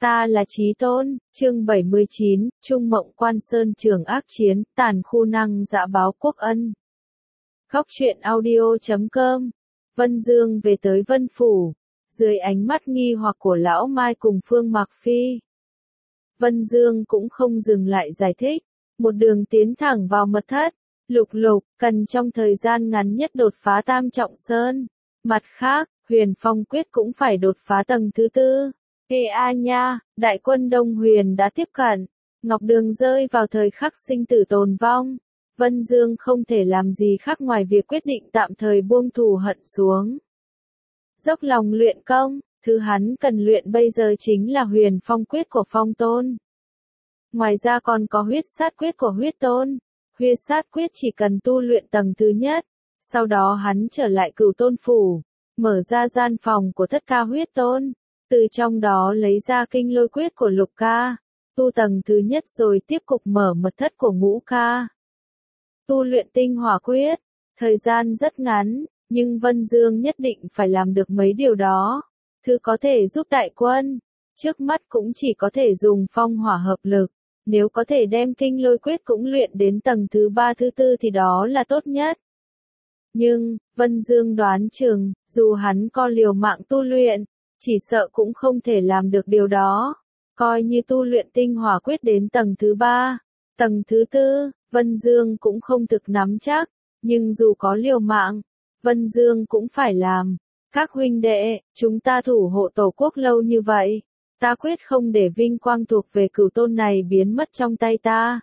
Ta là Chí Tôn, chương 79, Trung Mộng Quan Sơn Trường ác chiến, tàn khu năng dã báo quốc ân. Góc truyện audio.com. Vân Dương về tới Vân Phủ, dưới ánh mắt nghi hoặc của Lão Mai cùng Phương Mạc Phi. Vân Dương cũng không dừng lại giải thích, một đường tiến thẳng vào mật thất, Lục Lục cần trong thời gian ngắn nhất đột phá Tam Trọng Sơn. Mặt khác, Huyền Phong Quyết cũng phải đột phá tầng thứ 4. Ê a nha, đại quân Đông Huyền đã tiếp cận, Ngọc Đường rơi vào thời khắc sinh tử tồn vong. Vân Dương không thể làm gì khác ngoài việc quyết định tạm thời buông thù hận xuống. Dốc lòng luyện công, thứ hắn cần luyện bây giờ chính là Huyền Phong Quyết của Phong Tôn. Ngoài ra còn có Huyết Sát Quyết của Huyết Tôn. Huyết Sát Quyết chỉ cần tu luyện tầng thứ nhất, sau đó hắn trở lại Cửu Tôn Phủ, mở ra gian phòng của Thất Ca Huyết Tôn. Từ trong đó lấy ra Kinh Lôi Quyết của Lục Ca, tu tầng thứ nhất rồi tiếp tục mở mật thất của Ngũ Ca. Tu luyện Tinh Hỏa Quyết, thời gian rất ngắn, nhưng Vân Dương nhất định phải làm được mấy điều đó. Thứ có thể giúp đại quân, trước mắt cũng chỉ có thể dùng phong hỏa hợp lực, nếu có thể đem Kinh Lôi Quyết cũng luyện đến tầng thứ 3 thứ 4 thì đó là tốt nhất. Nhưng, Vân Dương đoán chừng, dù hắn có liều mạng tu luyện, chỉ sợ cũng không thể làm được điều đó. Coi như tu luyện Tinh Hỏa Quyết đến tầng thứ 3, tầng thứ 4, Vân Dương cũng không thực nắm chắc, nhưng dù có liều mạng, Vân Dương cũng phải làm. Các huynh đệ, chúng ta thủ hộ Tổ quốc lâu như vậy, ta quyết không để vinh quang thuộc về Cửu Tôn này biến mất trong tay ta.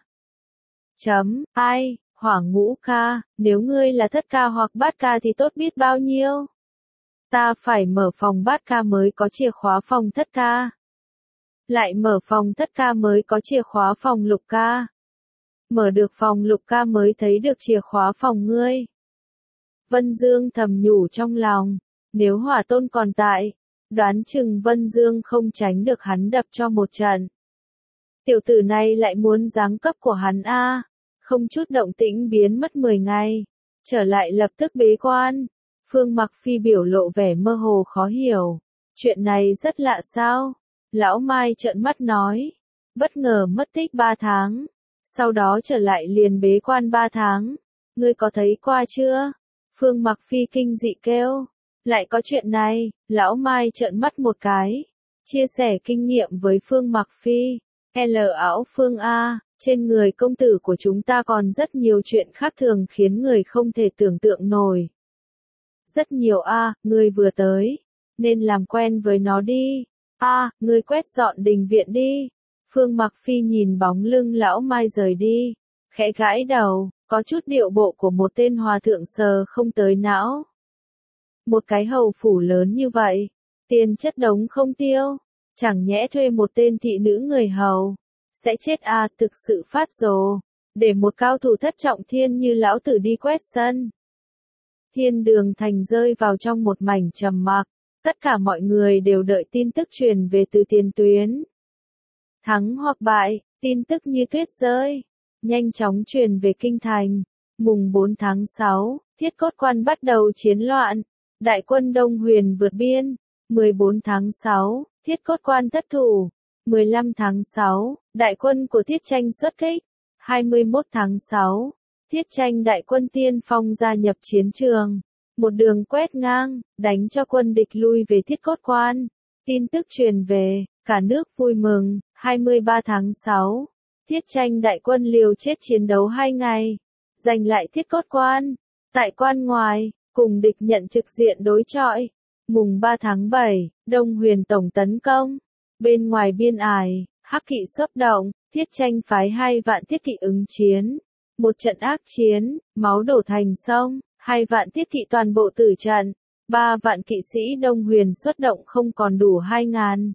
Ai, Hỏa Ngũ Ca, nếu ngươi là Thất Ca hoặc Bát Ca thì tốt biết bao nhiêu. Ta phải mở phòng Bát Ca mới có chìa khóa phòng Thất Ca. Lại mở phòng Thất Ca mới có chìa khóa phòng Lục Ca. Mở được phòng Lục Ca mới thấy được chìa khóa phòng ngươi. Vân Dương thầm nhủ trong lòng, nếu Hỏa Tôn còn tại, đoán chừng Vân Dương không tránh được hắn đập cho một trận. Tiểu tử này lại muốn giáng cấp của hắn a, không chút động tĩnh biến mất 10 ngày, trở lại lập tức bế quan. Phương Mạc Phi biểu lộ vẻ mơ hồ khó hiểu. Chuyện này rất lạ sao? Lão Mai trợn mắt nói. Bất ngờ mất tích 3 tháng. Sau đó trở lại liền bế quan 3 tháng. Ngươi có thấy qua chưa? Phương Mạc Phi kinh dị kêu. Lại có chuyện này, Lão Mai trợn mắt một cái. Chia sẻ kinh nghiệm với Phương Mạc Phi. Ảo Phương A, trên người công tử của chúng ta còn rất nhiều chuyện khác thường khiến người không thể tưởng tượng nổi. Rất nhiều ngươi vừa tới, nên làm quen với nó đi. Ngươi quét dọn đình viện đi. Phương Mạc Phi nhìn bóng lưng Lão Mai rời đi, khẽ gãi đầu, có chút điệu bộ của một tên hòa thượng sờ không tới não. Một cái hầu phủ lớn như vậy, tiền chất đống không tiêu, chẳng nhẽ thuê một tên thị nữ người hầu, sẽ chết thực sự phát rồ, để một cao thủ thất trọng thiên như lão tử đi quét sân. Thiên Đường Thành rơi vào trong một mảnh trầm mặc, tất cả mọi người đều đợi tin tức truyền về từ tiền tuyến. Thắng hoặc bại, tin tức như tuyết rơi, nhanh chóng truyền về kinh thành. Mùng 4 tháng 6, Thiết Cốt Quan bắt đầu chiến loạn, đại quân Đông Huyền vượt biên. 14 tháng 6, Thiết Cốt Quan thất thủ. 15 tháng 6, đại quân của Thiết Tranh xuất kích. 21 tháng 6, Thiết Tranh đại quân tiên phong gia nhập chiến trường, một đường quét ngang, đánh cho quân địch lui về Thiết Cốt Quan. Tin tức truyền về, cả nước vui mừng. 23 tháng 6, Thiết Tranh đại quân liều chết chiến đấu 2 ngày, giành lại Thiết Cốt Quan. Tại quan ngoài, cùng địch nhận trực diện đối chọi. Mùng 3 tháng 7, Đông Huyền tổng tấn công. Bên ngoài biên ải, Hắc Kỵ xuất động, Thiết Tranh phái 2 vạn thiết kỵ ứng chiến. Một trận ác chiến, máu đổ thành sông, 2 vạn thiết kỵ toàn bộ tử trận, 3 vạn kỵ sĩ Đông Huyền xuất động không còn đủ 2.000.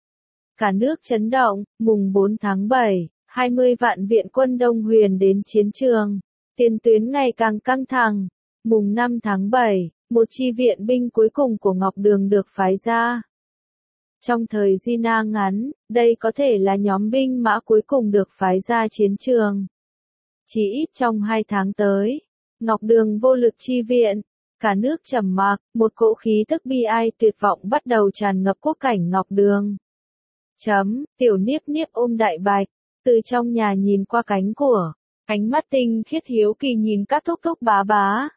Cả nước chấn động, mùng 4 tháng 7, 20 vạn viện quân Đông Huyền đến chiến trường. Tiền tuyến ngày càng căng thẳng. Mùng 5 tháng 7, một chi viện binh cuối cùng của Ngọc Đường được phái ra. Trong thời Gina ngắn, đây có thể là nhóm binh mã cuối cùng được phái ra chiến trường. Chỉ ít trong 2 tháng tới, Ngọc Đường vô lực chi viện, cả nước trầm mặc, một cỗ khí tức bi ai tuyệt vọng bắt đầu tràn ngập quốc cảnh Ngọc Đường. Tiểu Niếp Niếp ôm Đại Bạch, từ trong nhà nhìn qua cánh của, ánh mắt tinh khiết hiếu kỳ nhìn các thúc thúc bá bá.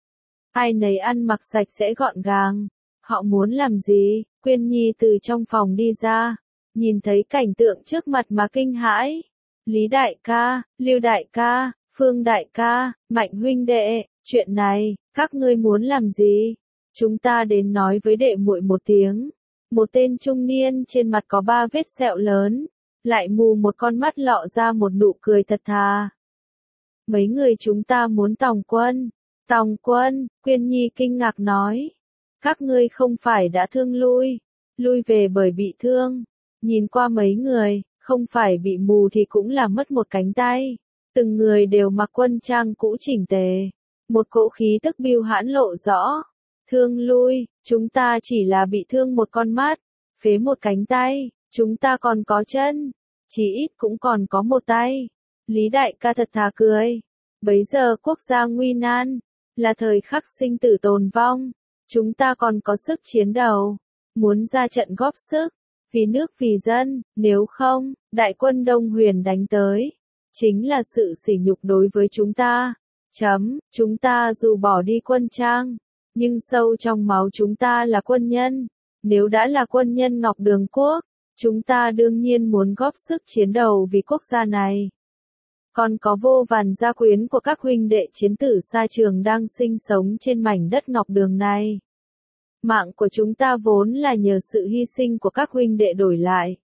Ai nấy ăn mặc sạch sẽ gọn gàng. Họ muốn làm gì? Quyên Nhi từ trong phòng đi ra, nhìn thấy cảnh tượng trước mặt mà kinh hãi. Lý đại ca, Lưu đại ca, Phương đại ca, Mạnh huynh đệ, chuyện này, các ngươi muốn làm gì? Chúng ta đến nói với đệ muội một tiếng. Một tên trung niên trên mặt có 3 vết sẹo lớn, lại mù một con mắt lọ ra một nụ cười thật thà. Mấy người chúng ta muốn tòng quân. Tòng quân, Quyên Nhi kinh ngạc nói. Các ngươi không phải đã thương lui về bởi bị thương. Nhìn qua mấy người, không phải bị mù thì cũng là mất một cánh tay. Từng người đều mặc quân trang cũ chỉnh tề. Một cỗ khí tức bưu hãn lộ rõ. Thương lui, chúng ta chỉ là bị thương một con mắt, phế một cánh tay, chúng ta còn có chân, chỉ ít cũng còn có một tay. Lý đại ca thật thà cười. Bấy giờ quốc gia nguy nan, là thời khắc sinh tử tồn vong. Chúng ta còn có sức chiến đấu, muốn ra trận góp sức, vì nước vì dân, nếu không, đại quân Đông Huyền đánh tới, chính là sự sỉ nhục đối với chúng ta. Chúng ta dù bỏ đi quân trang, nhưng sâu trong máu chúng ta là quân nhân. Nếu đã là quân nhân Ngọc Đường Quốc, chúng ta đương nhiên muốn góp sức chiến đấu vì quốc gia này. Còn có vô vàn gia quyến của các huynh đệ chiến tử xa trường đang sinh sống trên mảnh đất Ngọc Đường này. Mạng của chúng ta vốn là nhờ sự hy sinh của các huynh đệ đổi lại.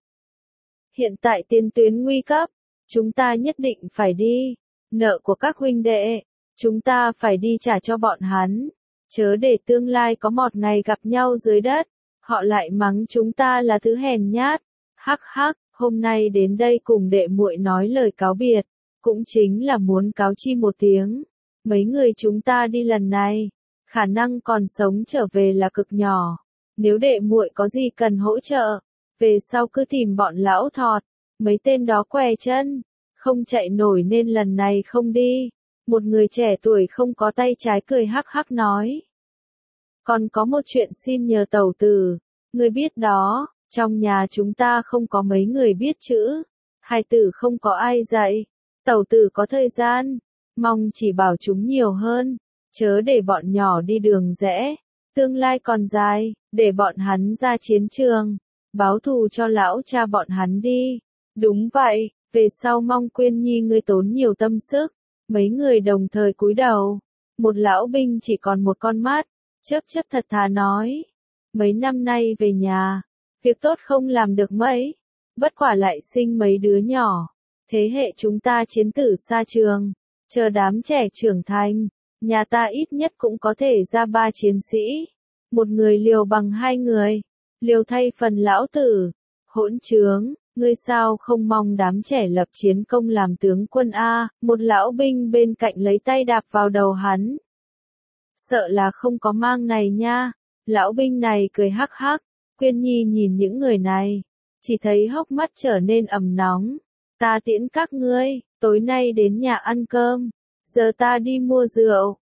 Hiện tại tiền tuyến nguy cấp, chúng ta nhất định phải đi. Nợ của các huynh đệ, chúng ta phải đi trả cho bọn hắn. Chớ để tương lai có một ngày gặp nhau dưới đất, họ lại mắng chúng ta là thứ hèn nhát. Hắc hắc, hôm nay đến đây cùng đệ muội nói lời cáo biệt, cũng chính là muốn cáo chi một tiếng. Mấy người chúng ta đi lần này, khả năng còn sống trở về là cực nhỏ. Nếu đệ muội có gì cần hỗ trợ, về sau cứ tìm bọn lão thọt, mấy tên đó què chân, không chạy nổi nên lần này không đi. Một người trẻ tuổi không có tay trái cười hắc hắc nói. Còn có một chuyện xin nhờ tẩu tử, người biết đó, trong nhà chúng ta không có mấy người biết chữ, hài tử không có ai dạy, tẩu tử có thời gian, mong chỉ bảo chúng nhiều hơn, chớ để bọn nhỏ đi đường rẽ, tương lai còn dài, để bọn hắn ra chiến trường, báo thù cho lão cha bọn hắn đi. Đúng vậy, về sau mong Quyên Nhi ngươi tốn nhiều tâm sức. Mấy người đồng thời cúi đầu. Một lão binh chỉ còn một con mắt, chớp chớp thật thà nói. Mấy năm nay về nhà, việc tốt không làm được mấy, bất quả lại sinh mấy đứa nhỏ. Thế hệ chúng ta chiến tử xa trường, chờ đám trẻ trưởng thành, nhà ta ít nhất cũng có thể ra 3 chiến sĩ. Một người liều bằng 2 người, liều thay phần lão tử. Hỗn trướng, ngươi sao không mong đám trẻ lập chiến công làm tướng quân a? Một lão binh bên cạnh lấy tay đạp vào đầu hắn. Sợ là không có mang này nha. Lão binh này cười hắc hắc. Quyên Nhi nhìn những người này, chỉ thấy hốc mắt trở nên ẩm nóng. Ta tiễn các ngươi, tối nay đến nhà ăn cơm. Giờ ta đi mua rượu.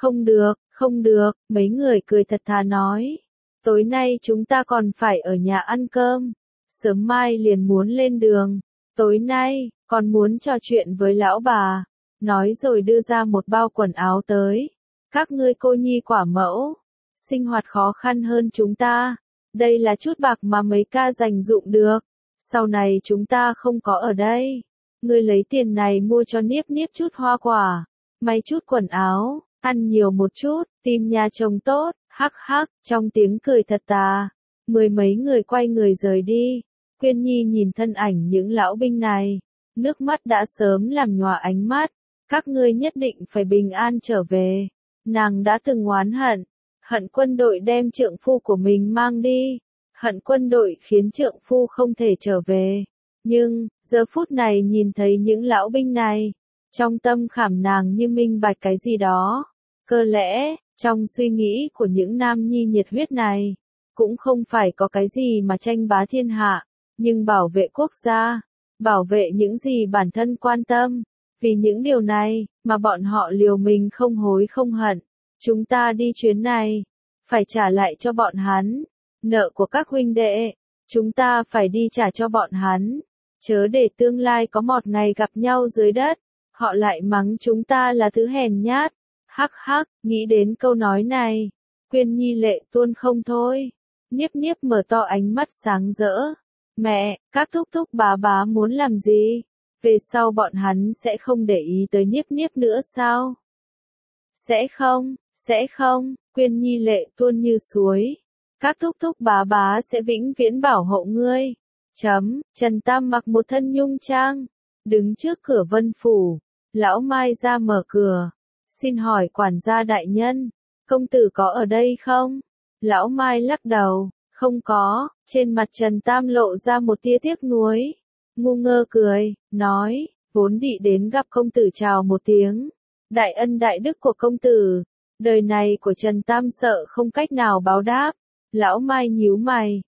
Không được, mấy người cười thật thà nói. Tối nay chúng ta còn phải ở nhà ăn cơm. Sớm mai liền muốn lên đường. Tối nay, còn muốn trò chuyện với lão bà. Nói rồi đưa ra một bao quần áo tới. Các ngươi cô nhi quả mẫu, sinh hoạt khó khăn hơn chúng ta. Đây là chút bạc mà mấy ca dành dụm được. Sau này chúng ta không có ở đây. Ngươi lấy tiền này mua cho Niếp Niếp chút hoa quả, may chút quần áo, ăn nhiều một chút, tìm nhà chồng tốt, hắc hắc, trong tiếng cười thật tà. Mười mấy người quay người rời đi. Quyên Nhi nhìn thân ảnh những lão binh này, nước mắt đã sớm làm nhòa ánh mắt. Các ngươi nhất định phải bình an trở về. Nàng đã từng oán hận quân đội đem trượng phu của mình mang đi, hận quân đội khiến trượng phu không thể trở về. Nhưng, giờ phút này nhìn thấy những lão binh này, trong tâm khảm nàng như minh bạch cái gì đó. Có lẽ, trong suy nghĩ của những nam nhi nhiệt huyết này, cũng không phải có cái gì mà tranh bá thiên hạ, nhưng bảo vệ quốc gia, bảo vệ những gì bản thân quan tâm. Vì những điều này, mà bọn họ liều mình không hối không hận. Chúng ta đi chuyến này, phải trả lại cho bọn hắn nợ của các huynh đệ. Chúng ta phải đi trả cho bọn hắn, chớ để tương lai có một ngày gặp nhau dưới đất, họ lại mắng chúng ta là thứ hèn nhát. Hắc hắc, nghĩ đến câu nói này, Quyên Nhi lệ tuôn không thôi. Niếp Niếp mở to ánh mắt sáng rỡ. Mẹ, các thúc thúc bá muốn làm gì? Về sau bọn hắn sẽ không để ý tới Niếp Niếp nữa sao? Sẽ không, Quyên Nhi lệ tuôn như suối. Các thúc thúc bá sẽ vĩnh viễn bảo hộ ngươi. Trần Tam mặc một thân nhung trang, đứng trước cửa Vân Phủ. Lão Mai ra mở cửa. Xin hỏi quản gia đại nhân, công tử có ở đây không? Lão Mai lắc đầu, không có. Trên mặt Trần Tam lộ ra một tia tiếc nuối. Ngu ngơ cười, nói, vốn định đến gặp công tử chào một tiếng. Đại ân đại đức của công tử, đời này của Trần Tam sợ không cách nào báo đáp. Lão Mai nhíu mày,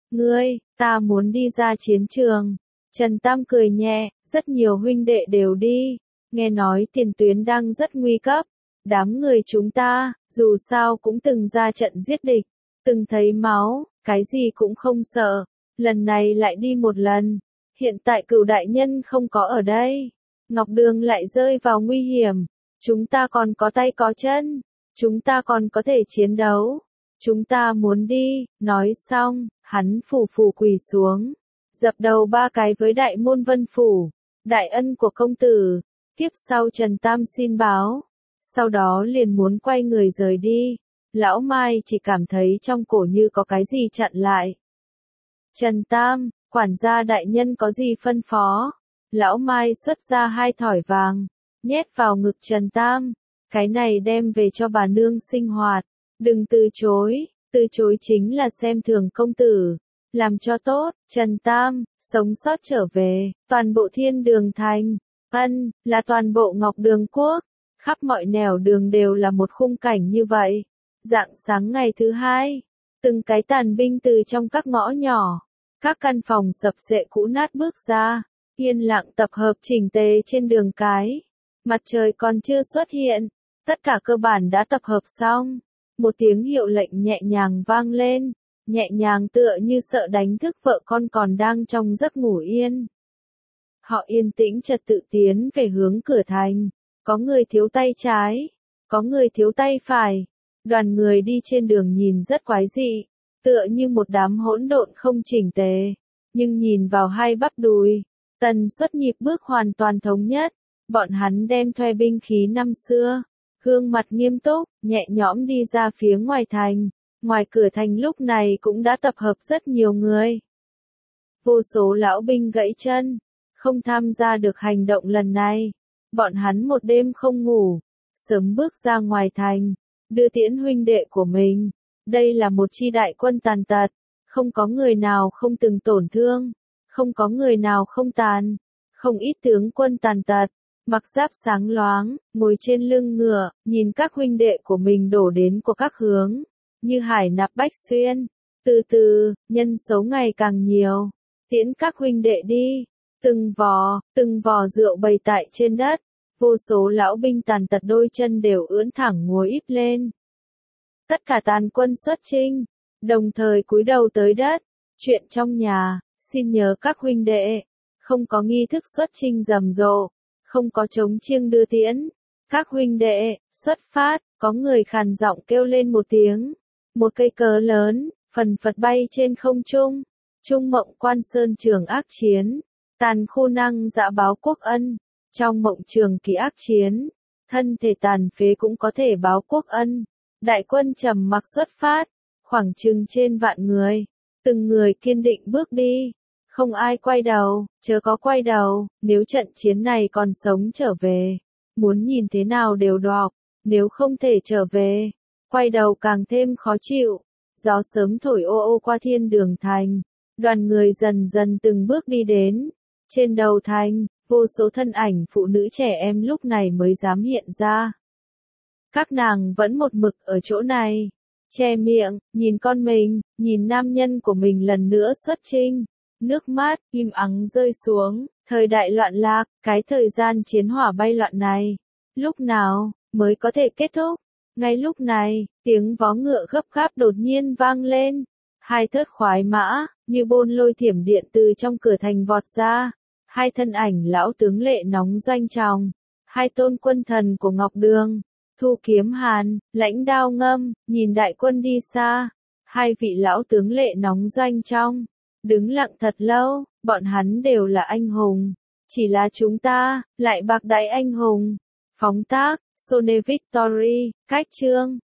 ta muốn đi ra chiến trường. Trần Tam cười nhẹ, rất nhiều huynh đệ đều đi. Nghe nói tiền tuyến đang rất nguy cấp. Đám người chúng ta, dù sao cũng từng ra trận giết địch, từng thấy máu, cái gì cũng không sợ. Lần này lại đi một lần. Hiện tại Cửu đại nhân không có ở đây. Ngọc Đường lại rơi vào nguy hiểm. Chúng ta còn có tay có chân. Chúng ta còn có thể chiến đấu. Chúng ta muốn đi. Nói xong, hắn phù quỳ xuống. Dập đầu 3 cái với đại môn Vân Phủ. Đại ân của công tử. Tiếp sau Trần Tam xin báo. Sau đó liền muốn quay người rời đi. Lão Mai chỉ cảm thấy trong cổ như có cái gì chặn lại. Trần Tam, quản gia đại nhân có gì phân phó? Lão Mai xuất ra 2 thỏi vàng, nhét vào ngực Trần Tam. Cái này đem về cho bà nương sinh hoạt. Đừng từ chối chính là xem thường công tử. Làm cho tốt, Trần Tam, sống sót trở về, toàn bộ Thiên Đường Thành, là toàn bộ Ngọc Đường Quốc. Khắp mọi nẻo đường đều là một khung cảnh như vậy. Rạng sáng ngày thứ 2, từng cái tàn binh từ trong các ngõ nhỏ, các căn phòng sập xệ cũ nát bước ra, yên lặng tập hợp chỉnh tề trên đường cái. Mặt trời còn chưa xuất hiện, tất cả cơ bản đã tập hợp xong. Một tiếng hiệu lệnh nhẹ nhàng vang lên, nhẹ nhàng tựa như sợ đánh thức vợ con còn đang trong giấc ngủ yên. Họ yên tĩnh trật tự tiến về hướng cửa thành. Có người thiếu tay trái, có người thiếu tay phải. Đoàn người đi trên đường nhìn rất quái dị, tựa như một đám hỗn độn không chỉnh tề. Nhưng nhìn vào hai bắp đùi, tần suất nhịp bước hoàn toàn thống nhất. Bọn hắn đem thuê binh khí năm xưa, gương mặt nghiêm túc, nhẹ nhõm đi ra phía ngoài thành. Ngoài cửa thành lúc này cũng đã tập hợp rất nhiều người. Vô số lão binh gãy chân, không tham gia được hành động lần này. Bọn hắn một đêm không ngủ, sớm bước ra ngoài thành, đưa tiễn huynh đệ của mình. Đây là một chi đại quân tàn tật, không có người nào không từng tổn thương, không có người nào không tàn, không ít tướng quân tàn tật, mặc giáp sáng loáng, ngồi trên lưng ngựa, nhìn các huynh đệ của mình đổ đến của các hướng, như hải nạp bách xuyên. Từ từ, nhân số ngày càng nhiều, tiễn các huynh đệ đi. Từng vò rượu bày tại trên đất, vô số lão binh tàn tật đôi chân đều ưỡn thẳng ngồi íp lên. Tất cả tàn quân xuất chinh, đồng thời cúi đầu tới đất. Chuyện trong nhà, xin nhớ các huynh đệ, không có nghi thức xuất chinh rầm rộ, không có trống chiêng đưa tiễn. Các huynh đệ, xuất phát, có người khàn giọng kêu lên một tiếng. Một cây cờ lớn, phần phật bay trên không trung. Trung Mộng Quan Sơn trường ác chiến. Tàn khu năng dã báo quốc ân. Trong mộng trường kỳ ác chiến, thân thể tàn phế cũng có thể báo quốc ân. Đại quân trầm mặc xuất phát, khoảng chừng trên vạn người. Từng người kiên định bước đi. Không ai quay đầu, chớ có quay đầu. Nếu trận chiến này còn sống trở về, muốn nhìn thế nào đều đọc. Nếu không thể trở về, quay đầu càng thêm khó chịu. Gió sớm thổi ô ô qua Thiên Đường Thành. Đoàn người dần dần từng bước đi đến. Trên đầu thành, vô số thân ảnh phụ nữ trẻ em lúc này mới dám hiện ra. Các nàng vẫn một mực ở chỗ này, che miệng, nhìn con mình, nhìn nam nhân của mình lần nữa xuất chinh. Nước mắt, im ắng rơi xuống, thời đại loạn lạc, cái thời gian chiến hỏa bay loạn này. Lúc nào, mới có thể kết thúc? Ngay lúc này, tiếng vó ngựa gấp gáp đột nhiên vang lên. Hai thớt khoái mã, như bôn lôi thiểm điện từ trong cửa thành vọt ra. Hai thân ảnh lão tướng lệ nóng doanh tròng. Hai tôn quân thần của Ngọc Đường. Thu kiếm hàn, lãnh đao ngâm, nhìn đại quân đi xa. Hai vị lão tướng lệ nóng doanh trong. Đứng lặng thật lâu, bọn hắn đều là anh hùng. Chỉ là chúng ta, lại bạc đãi anh hùng. Phóng tác, Sone Victory, cách chương.